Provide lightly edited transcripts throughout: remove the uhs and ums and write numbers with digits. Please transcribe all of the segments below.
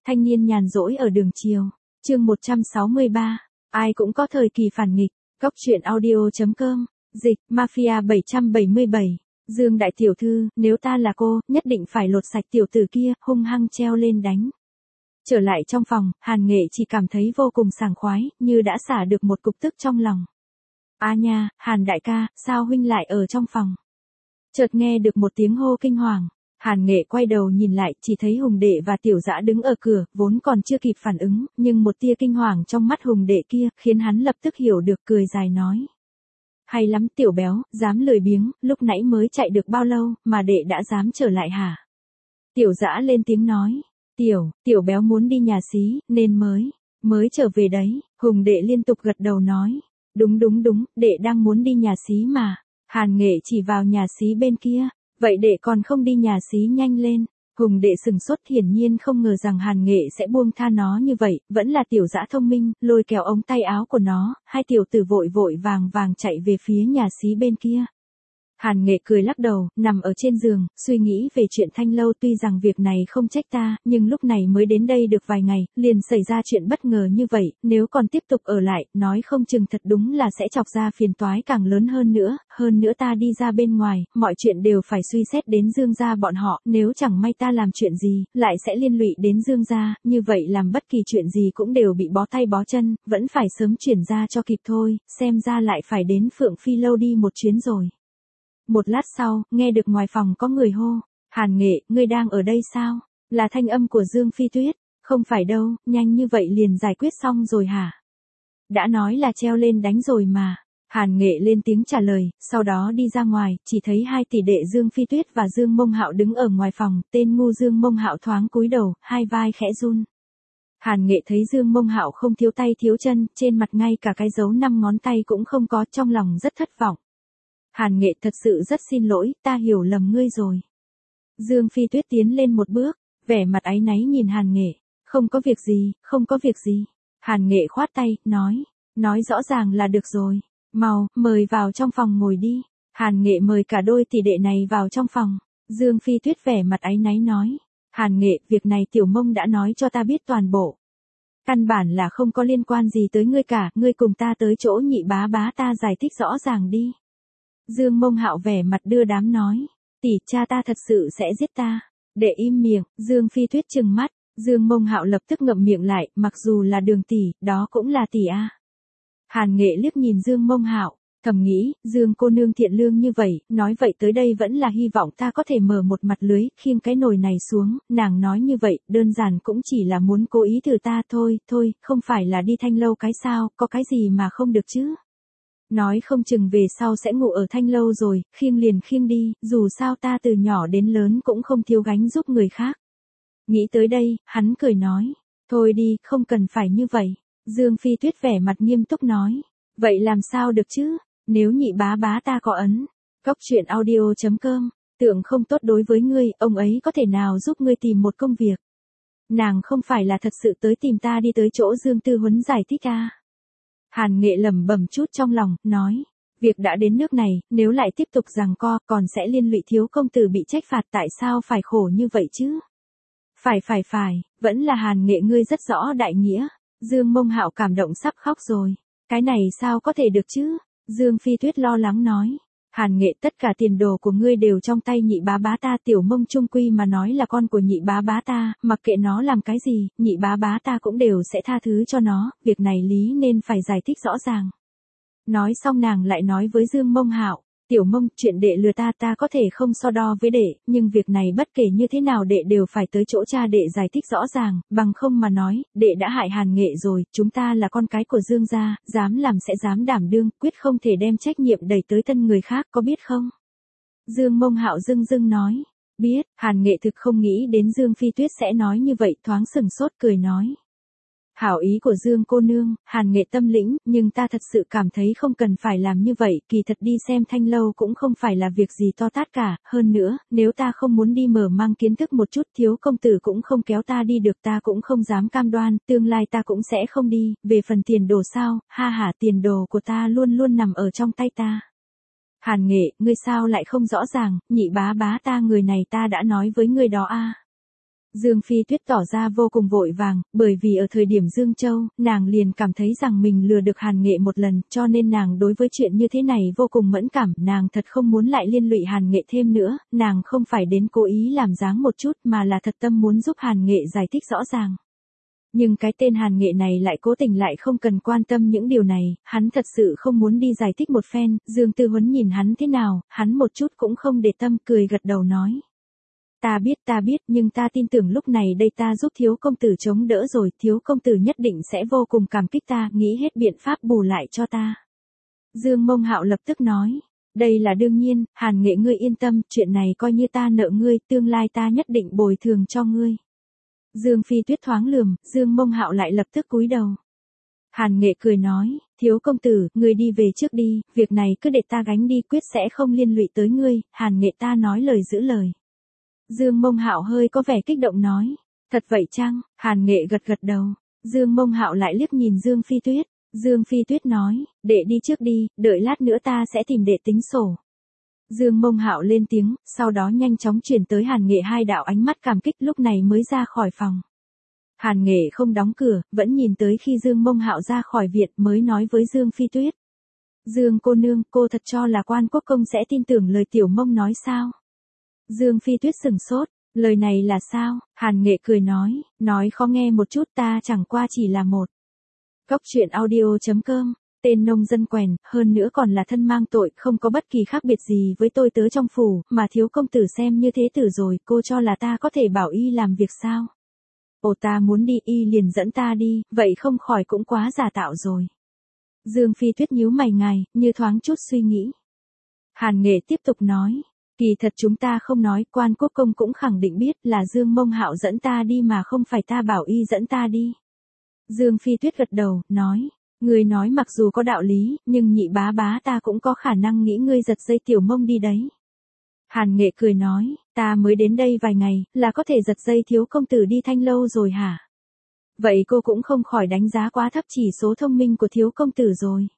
Thanh niên nhàn rỗi ở đường chiều. Chương 163. Ai cũng có thời kỳ phản nghịch. Góc truyện audio.com. Dịch, Mafia 777. Dương đại tiểu thư, nếu ta là cô, nhất định phải lột sạch tiểu tử kia, hung hăng treo lên đánh. Trở lại trong phòng, Hàn Nghệ chỉ cảm thấy vô cùng sảng khoái, như đã xả được một cục tức trong lòng. A nha, Hàn đại ca, sao huynh lại ở trong phòng? Chợt nghe được một tiếng hô kinh hoàng. Hàn Nghệ quay đầu nhìn lại, chỉ thấy Hùng đệ và Tiểu Dã đứng ở cửa, vốn còn chưa kịp phản ứng, nhưng một tia kinh hoàng trong mắt Hùng đệ kia, khiến hắn lập tức hiểu được, cười dài nói. Hay lắm Tiểu béo, dám lười biếng, lúc nãy mới chạy được bao lâu, mà đệ đã dám trở lại hả? Tiểu Dã lên tiếng nói. Tiểu béo muốn đi nhà xí, nên mới trở về đấy. Hùng đệ liên tục gật đầu nói. Đúng, đệ đang muốn đi nhà xí mà. Hàn Nghệ chỉ vào nhà xí bên kia. Vậy đệ còn không đi nhà xí nhanh lên. Hùng đệ sừng sốt, hiển nhiên không ngờ rằng Hàn Nghệ sẽ buông tha nó như vậy, vẫn là Tiểu Dã thông minh, lôi kéo ống tay áo của nó, hai tiểu tử vội vàng chạy về phía nhà xí bên kia. Hàn Nghệ cười lắc đầu, nằm ở trên giường, suy nghĩ về chuyện Thanh Lâu. Tuy rằng việc này không trách ta, nhưng lúc này mới đến đây được vài ngày, liền xảy ra chuyện bất ngờ như vậy, nếu còn tiếp tục ở lại, nói không chừng thật đúng là sẽ chọc ra phiền toái càng lớn hơn nữa ta đi ra bên ngoài, mọi chuyện đều phải suy xét đến Dương gia bọn họ, nếu chẳng may ta làm chuyện gì, lại sẽ liên lụy đến Dương gia, như vậy làm bất kỳ chuyện gì cũng đều bị bó tay bó chân, vẫn phải sớm chuyển ra cho kịp thôi, xem ra lại phải đến Phượng Phi Lâu đi một chuyến rồi. Một lát sau, nghe được ngoài phòng có người hô, Hàn Nghệ, ngươi đang ở đây sao? Là thanh âm của Dương Phi Tuyết. Không phải đâu, nhanh như vậy liền giải quyết xong rồi hả? Đã nói là treo lên đánh rồi mà. Hàn Nghệ lên tiếng trả lời, sau đó đi ra ngoài, chỉ thấy hai tỷ đệ Dương Phi Tuyết và Dương Mông Hạo đứng ở ngoài phòng, tên ngu Dương Mông Hạo thoáng cúi đầu, hai vai khẽ run. Hàn Nghệ thấy Dương Mông Hạo không thiếu tay thiếu chân, trên mặt ngay cả cái dấu 5 ngón tay cũng không có, trong lòng rất thất vọng. Hàn Nghệ, thật sự rất xin lỗi, ta hiểu lầm ngươi rồi. Dương Phi Tuyết tiến lên một bước, vẻ mặt áy náy nhìn Hàn Nghệ. Không có việc gì. Hàn Nghệ khoát tay, nói rõ ràng là được rồi. Mau, mời vào trong phòng ngồi đi. Hàn Nghệ mời cả đôi tỷ đệ này vào trong phòng. Dương Phi Tuyết vẻ mặt áy náy nói. Hàn Nghệ, việc này Tiểu Mông đã nói cho ta biết toàn bộ. Căn bản là không có liên quan gì tới ngươi cả, ngươi cùng ta tới chỗ nhị bá bá ta giải thích rõ ràng đi. Dương Mông Hạo vẻ mặt đưa đám nói. Tỷ, cha ta thật sự sẽ giết ta. Để im miệng, Dương Phi Tuyết trừng mắt. Dương Mông Hạo lập tức ngậm miệng lại, mặc dù là Đường tỷ, đó cũng là tỷ a. Hàn Nghệ liếc nhìn Dương Mông Hạo, thầm nghĩ, Dương cô nương thiện lương như vậy, nói vậy tới đây vẫn là hy vọng ta có thể mở một mặt lưới, khiêng cái nồi này xuống, nàng nói như vậy, đơn giản cũng chỉ là muốn cố ý thử ta thôi, không phải là đi Thanh Lâu cái sao, có cái gì mà không được chứ. Nói không chừng về sau sẽ ngủ ở Thanh Lâu rồi, khiêng liền khiêng đi, dù sao ta từ nhỏ đến lớn cũng không thiếu gánh giúp người khác. Nghĩ tới đây, hắn cười nói, thôi đi, không cần phải như vậy. Dương Phi Tuyết vẻ mặt nghiêm túc nói, vậy làm sao được chứ, nếu nhị bá bá ta có ấn. Góc truyện audio.com, tưởng không tốt đối với ngươi, ông ấy có thể nào giúp ngươi tìm một công việc. Nàng không phải là thật sự tới tìm ta đi tới chỗ Dương Tư Huấn giải thích à. Hàn Nghệ lẩm bẩm chút trong lòng, nói, việc đã đến nước này, nếu lại tiếp tục giằng co, còn sẽ liên lụy thiếu công tử bị trách phạt, tại sao phải khổ như vậy chứ? Phải, vẫn là Hàn Nghệ ngươi rất rõ đại nghĩa. Dương Mông Hạo cảm động sắp khóc rồi. Cái này sao có thể được chứ? Dương Phi Tuyết lo lắng nói. Hàn Nghệ, tất cả tiền đồ của ngươi đều trong tay nhị bá bá ta, Tiểu Mông trung quy mà nói là con của nhị bá bá ta, mặc kệ nó làm cái gì, nhị bá bá ta cũng đều sẽ tha thứ cho nó, việc này lý nên phải giải thích rõ ràng. Nói xong nàng lại nói với Dương Mông Hạo, Tiểu Mông, chuyện đệ lừa ta có thể không so đo với đệ, nhưng việc này bất kể như thế nào đệ đều phải tới chỗ cha đệ giải thích rõ ràng, bằng không mà nói, đệ đã hại Hàn Nghệ rồi, chúng ta là con cái của Dương gia, dám làm sẽ dám đảm đương, quyết không thể đem trách nhiệm đẩy tới thân người khác, có biết không? Dương Mông Hạo dưng nói, biết. Hàn Nghệ thực không nghĩ đến Dương Phi Tuyết sẽ nói như vậy, thoáng sừng sốt cười nói. Hảo ý của Dương cô nương, Hàn Nghệ tâm lĩnh, nhưng ta thật sự cảm thấy không cần phải làm như vậy, kỳ thật đi xem Thanh Lâu cũng không phải là việc gì to tát cả, hơn nữa, nếu ta không muốn đi mở mang kiến thức một chút, thiếu công tử cũng không kéo ta đi được, ta cũng không dám cam đoan, tương lai ta cũng sẽ không đi, về phần tiền đồ sao, tiền đồ của ta luôn nằm ở trong tay ta. Hàn Nghệ, ngươi sao lại không rõ ràng, nhị bá bá ta người này ta đã nói với ngươi đó a. Dương Phi Tuyết tỏ ra vô cùng vội vàng, bởi vì ở thời điểm Dương Châu, nàng liền cảm thấy rằng mình lừa được Hàn Nghệ một lần, cho nên nàng đối với chuyện như thế này vô cùng mẫn cảm, nàng thật không muốn lại liên lụy Hàn Nghệ thêm nữa, nàng không phải đến cố ý làm dáng một chút mà là thật tâm muốn giúp Hàn Nghệ giải thích rõ ràng. Nhưng cái tên Hàn Nghệ này lại cố tình lại không cần quan tâm những điều này, hắn thật sự không muốn đi giải thích một phen, Dương Tư Huấn nhìn hắn thế nào, hắn một chút cũng không để tâm, cười gật đầu nói. Ta biết, nhưng ta tin tưởng lúc này đây ta giúp thiếu công tử chống đỡ rồi, thiếu công tử nhất định sẽ vô cùng cảm kích ta, nghĩ hết biện pháp bù lại cho ta. Dương Mông Hạo lập tức nói, đây là đương nhiên, Hàn Nghệ ngươi yên tâm, chuyện này coi như ta nợ ngươi, tương lai ta nhất định bồi thường cho ngươi. Dương Phi Tuyết thoáng lườm, Dương Mông Hạo lại lập tức cúi đầu. Hàn Nghệ cười nói, thiếu công tử, ngươi đi về trước đi, việc này cứ để ta gánh đi, quyết sẽ không liên lụy tới ngươi, Hàn Nghệ ta nói lời giữ lời. Dương Mông Hạo hơi có vẻ kích động nói, thật vậy chăng? Hàn Nghệ gật gật đầu. Dương Mông Hạo lại liếc nhìn Dương Phi Tuyết. Dương Phi Tuyết nói, đệ đi trước đi, đợi lát nữa ta sẽ tìm đệ tính sổ. Dương Mông Hạo lên tiếng, sau đó nhanh chóng chuyển tới Hàn Nghệ hai đạo ánh mắt cảm kích, lúc này mới ra khỏi phòng. Hàn Nghệ không đóng cửa, vẫn nhìn tới khi Dương Mông Hạo ra khỏi viện mới nói với Dương Phi Tuyết. Dương cô nương, cô thật cho là Quan Quốc công sẽ tin tưởng lời Tiểu Mông nói sao? Dương Phi Tuyết sửng sốt, lời này là sao? Hàn Nghệ cười nói khó nghe một chút, ta chẳng qua chỉ là một. Cóc truyện audio.com, tên nông dân quèn, hơn nữa còn là thân mang tội, không có bất kỳ khác biệt gì với tôi tớ trong phủ, mà thiếu công tử xem như thế tử rồi, cô cho là ta có thể bảo y làm việc sao? Ồ, ta muốn đi, y liền dẫn ta đi, vậy không khỏi cũng quá giả tạo rồi. Dương Phi Tuyết nhíu mày ngài, như thoáng chút suy nghĩ. Hàn Nghệ tiếp tục nói. Kỳ thật chúng ta không nói, Quan Quốc công cũng khẳng định biết là Dương Mông Hạo dẫn ta đi mà không phải ta bảo y dẫn ta đi. Dương Phi Tuyết gật đầu, nói, người nói mặc dù có đạo lý, nhưng nhị bá bá ta cũng có khả năng nghĩ ngươi giật dây Tiểu Mông đi đấy. Hàn Nghệ cười nói, ta mới đến đây vài ngày, là có thể giật dây thiếu công tử đi Thanh Lâu rồi hả? Vậy cô cũng không khỏi đánh giá quá thấp chỉ số thông minh của thiếu công tử rồi.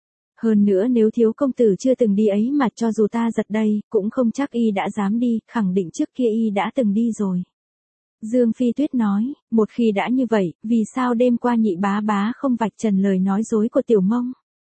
Hơn nữa nếu thiếu công tử chưa từng đi ấy mà cho dù ta giật đây, cũng không chắc y đã dám đi, khẳng định trước kia y đã từng đi rồi. Dương Phi Tuyết nói, một khi đã như vậy, vì sao đêm qua nhị bá bá không vạch trần lời nói dối của Tiểu Mông?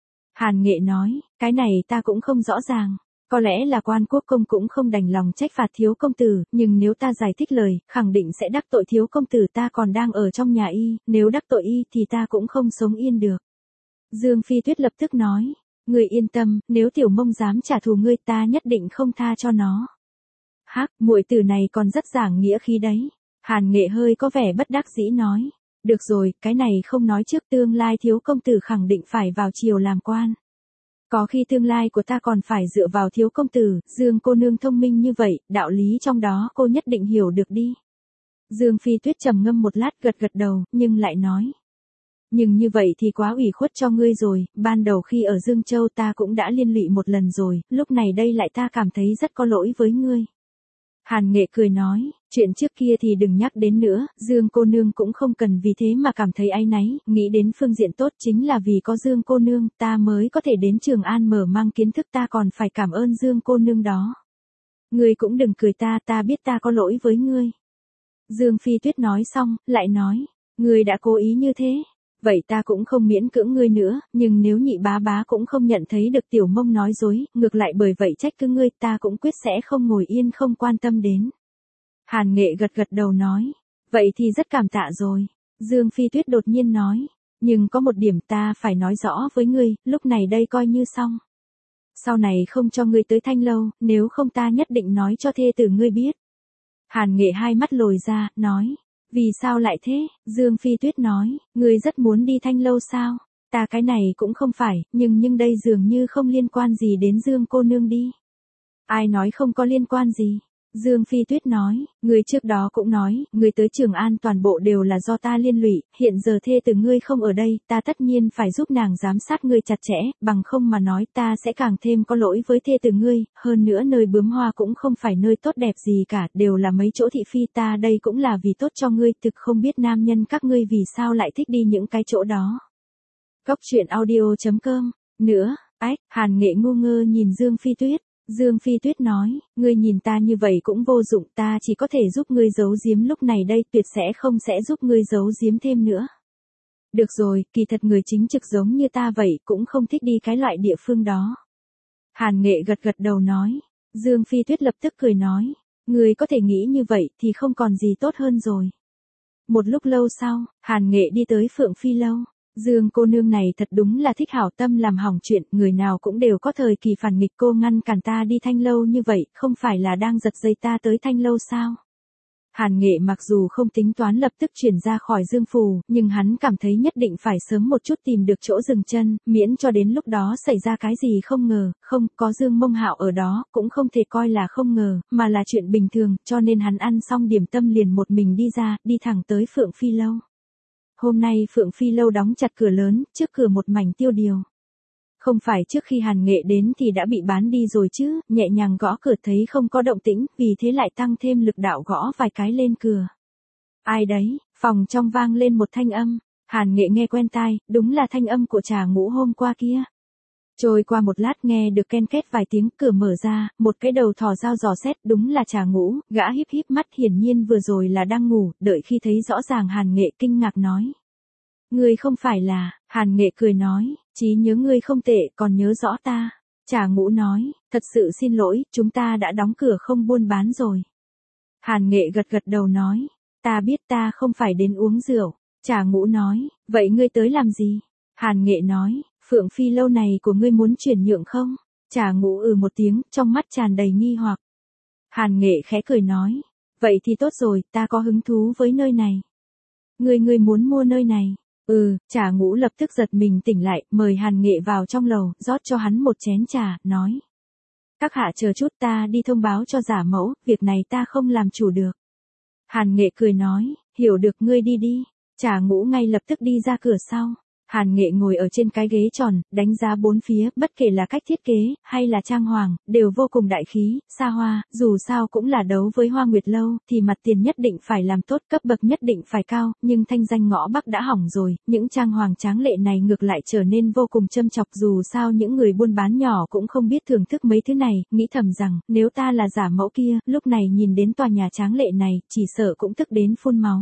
Hàn Nghệ nói, cái này ta cũng không rõ ràng. Có lẽ là Quan Quốc công cũng không đành lòng trách phạt thiếu công tử, nhưng nếu ta giải thích lời, khẳng định sẽ đắc tội thiếu công tử, ta còn đang ở trong nhà y, nếu đắc tội y thì ta cũng không sống yên được. Dương Phi Tuyết lập tức nói, ngươi yên tâm, nếu Tiểu Mông dám trả thù ngươi ta nhất định không tha cho nó. Hắc, muội tử này còn rất giảng nghĩa khí đấy. Hàn Nghệ hơi có vẻ bất đắc dĩ nói, được rồi, cái này không nói trước, tương lai thiếu công tử khẳng định phải vào triều làm quan. Có khi tương lai của ta còn phải dựa vào thiếu công tử, Dương cô nương thông minh như vậy, đạo lý trong đó cô nhất định hiểu được đi. Dương Phi Tuyết trầm ngâm một lát gật gật đầu, nhưng lại nói. Nhưng như vậy thì quá ủy khuất cho ngươi rồi, ban đầu khi ở Dương Châu ta cũng đã liên lụy một lần rồi, lúc này đây lại ta cảm thấy rất có lỗi với ngươi. Hàn Nghệ cười nói, chuyện trước kia thì đừng nhắc đến nữa, Dương cô nương cũng không cần vì thế mà cảm thấy áy náy, nghĩ đến phương diện tốt chính là vì có Dương cô nương ta mới có thể đến Trường An mở mang kiến thức, ta còn phải cảm ơn Dương cô nương đó. Ngươi cũng đừng cười ta biết ta có lỗi với ngươi. Dương Phi Tuyết nói xong, lại nói, ngươi đã cố ý như thế. Vậy ta cũng không miễn cưỡng ngươi nữa, nhưng nếu nhị bá bá cũng không nhận thấy được Tiểu Mông nói dối, ngược lại bởi vậy trách cứ ngươi, ta cũng quyết sẽ không ngồi yên không quan tâm đến. Hàn Nghệ gật gật đầu nói, vậy thì rất cảm tạ rồi. Dương Phi Tuyết đột nhiên nói, nhưng có một điểm ta phải nói rõ với ngươi, lúc này đây coi như xong. Sau này không cho ngươi tới Thanh Lâu, nếu không ta nhất định nói cho thê tử ngươi biết. Hàn Nghệ hai mắt lồi ra, nói. Vì sao lại thế? Dương Phi Tuyết nói, ngươi rất muốn đi Thanh Lâu sao? Ta cái này cũng không phải, nhưng đây dường như không liên quan gì đến Dương cô nương đi. Ai nói không có liên quan gì? Dương Phi Tuyết nói, ngươi trước đó cũng nói, ngươi tới Trường An toàn bộ đều là do ta liên lụy, hiện giờ thê tử ngươi không ở đây, ta tất nhiên phải giúp nàng giám sát ngươi chặt chẽ, bằng không mà nói ta sẽ càng thêm có lỗi với thê tử ngươi, hơn nữa nơi Bướm Hoa cũng không phải nơi tốt đẹp gì cả, đều là mấy chỗ thị phi, ta đây cũng là vì tốt cho ngươi, thực không biết nam nhân các ngươi vì sao lại thích đi những cái chỗ đó. Cóc truyện audio.com, nữa, Hàn Nghệ ngu ngơ nhìn Dương Phi Tuyết. Dương Phi Tuyết nói, ngươi nhìn ta như vậy cũng vô dụng, ta chỉ có thể giúp ngươi giấu giếm lúc này đây, tuyệt sẽ không giúp ngươi giấu giếm thêm nữa. Được rồi, kỳ thật người chính trực giống như ta vậy cũng không thích đi cái loại địa phương đó. Hàn Nghệ gật gật đầu nói. Dương Phi Tuyết lập tức cười nói, ngươi có thể nghĩ như vậy thì không còn gì tốt hơn rồi. Một lúc lâu sau, Hàn Nghệ đi tới Phượng Phi Lâu. Dương cô nương này thật đúng là thích hảo tâm làm hỏng chuyện, người nào cũng đều có thời kỳ phản nghịch, cô ngăn cản ta đi Thanh Lâu như vậy, không phải là đang giật dây ta tới Thanh Lâu sao? Hàn Nghệ mặc dù không tính toán lập tức chuyển ra khỏi Dương Phủ, nhưng hắn cảm thấy nhất định phải sớm một chút tìm được chỗ dừng chân, miễn cho đến lúc đó xảy ra cái gì không ngờ, không có Dương Mông Hạo ở đó, cũng không thể coi là không ngờ, mà là chuyện bình thường, cho nên hắn ăn xong điểm tâm liền một mình đi ra, đi thẳng tới Phượng Phi Lâu. Hôm nay Phượng Phi Lâu đóng chặt cửa lớn, trước cửa một mảnh tiêu điều. Không phải trước khi Hàn Nghệ đến thì đã bị bán đi rồi chứ, nhẹ nhàng gõ cửa thấy không có động tĩnh, vì thế lại tăng thêm lực đạo gõ vài cái lên cửa. Ai đấy, phòng trong vang lên một thanh âm, Hàn Nghệ nghe quen tai, đúng là thanh âm của Trà Ngũ hôm qua kia. Trôi qua một lát nghe được ken két vài tiếng, cửa mở ra, một cái đầu thò dao dò xét, đúng là Trà Ngũ, gã híp híp mắt, hiển nhiên vừa rồi là đang ngủ, đợi khi thấy rõ ràng Hàn Nghệ kinh ngạc nói. Ngươi không phải là, Hàn Nghệ cười nói, trí nhớ ngươi không tệ, còn nhớ rõ ta. Trà Ngũ nói, thật sự xin lỗi, chúng ta đã đóng cửa không buôn bán rồi. Hàn Nghệ gật gật đầu nói, ta biết ta không phải đến uống rượu. Trà Ngũ nói, vậy ngươi tới làm gì? Hàn Nghệ nói, Phượng Phi Lâu này của ngươi muốn chuyển nhượng không? Trà Ngũ một tiếng, trong mắt tràn đầy nghi hoặc. Hàn Nghệ khẽ cười nói, vậy thì tốt rồi, ta có hứng thú với nơi này. Ngươi muốn mua nơi này? Trà Ngũ lập tức giật mình tỉnh lại, mời Hàn Nghệ vào trong lầu, rót cho hắn một chén trà, nói. Các hạ chờ chút, ta đi thông báo cho giả mẫu, việc này ta không làm chủ được. Hàn Nghệ cười nói, hiểu được, ngươi đi đi. Trà Ngũ ngay lập tức đi ra cửa sau. Hàn Nghệ ngồi ở trên cái ghế tròn, đánh giá bốn phía, bất kể là cách thiết kế, hay là trang hoàng, đều vô cùng đại khí, xa hoa, dù sao cũng là đấu với Hoa Nguyệt Lâu, thì mặt tiền nhất định phải làm tốt, cấp bậc nhất định phải cao, nhưng thanh danh ngõ Bắc đã hỏng rồi, những trang hoàng tráng lệ này ngược lại trở nên vô cùng châm chọc, dù sao những người buôn bán nhỏ cũng không biết thưởng thức mấy thứ này, nghĩ thầm rằng, nếu ta là giả mẫu kia, lúc này nhìn đến tòa nhà tráng lệ này, chỉ sợ cũng tức đến phun máu.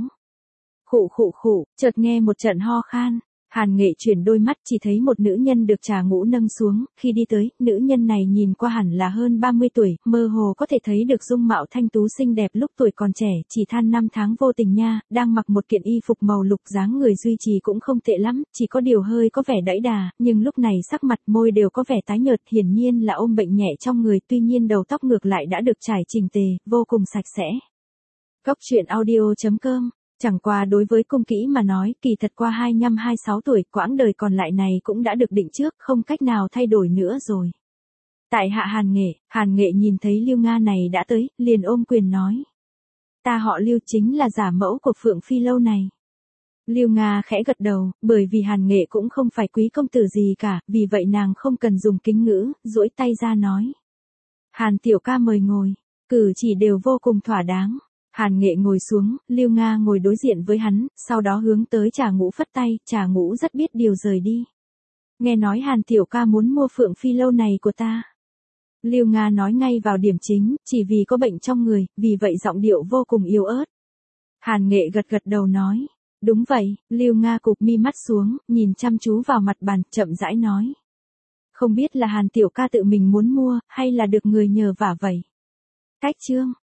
Khụ, chợt nghe một trận ho khan. Hàn Nghệ chuyển đôi mắt chỉ thấy một nữ nhân được Trà Ngũ nâng xuống, khi đi tới, nữ nhân này nhìn qua hẳn là hơn 30 tuổi, mơ hồ có thể thấy được dung mạo thanh tú xinh đẹp lúc tuổi còn trẻ, chỉ than năm tháng vô tình nha, đang mặc một kiện y phục màu lục, dáng người duy trì cũng không tệ lắm, chỉ có điều hơi có vẻ đẫy đà, nhưng lúc này sắc mặt môi đều có vẻ tái nhợt, hiển nhiên là ôm bệnh nhẹ trong người, tuy nhiên đầu tóc ngược lại đã được trải chỉnh tề, vô cùng sạch sẽ. Góc truyện audio.com. Chẳng qua đối với Cung Kỹ mà nói, kỳ thật qua 25-26 tuổi, quãng đời còn lại này cũng đã được định trước, không cách nào thay đổi nữa rồi. Tại hạ Hàn Nghệ nhìn thấy Liêu Nga này đã tới, liền ôm quyền nói. Ta họ Liêu, chính là giả mẫu của Phượng Phi Lâu này. Liêu Nga khẽ gật đầu, bởi vì Hàn Nghệ cũng không phải quý công tử gì cả, vì vậy nàng không cần dùng kính ngữ, duỗi tay ra nói. Hàn tiểu ca mời ngồi, cử chỉ đều vô cùng thỏa đáng. Hàn Nghệ ngồi xuống, Liêu Nga ngồi đối diện với hắn, sau đó hướng tới Trà Ngũ phất tay, Trà Ngũ rất biết điều rời đi. Nghe nói Hàn tiểu ca muốn mua Phượng Phi Lâu này của ta. Liêu Nga nói ngay vào điểm chính, chỉ vì có bệnh trong người, vì vậy giọng điệu vô cùng yếu ớt. Hàn Nghệ gật gật đầu nói, đúng vậy, Liêu Nga cụp mi mắt xuống, nhìn chăm chú vào mặt bàn, chậm rãi nói. Không biết là Hàn tiểu ca tự mình muốn mua, hay là được người nhờ vả vậy. Cách chương.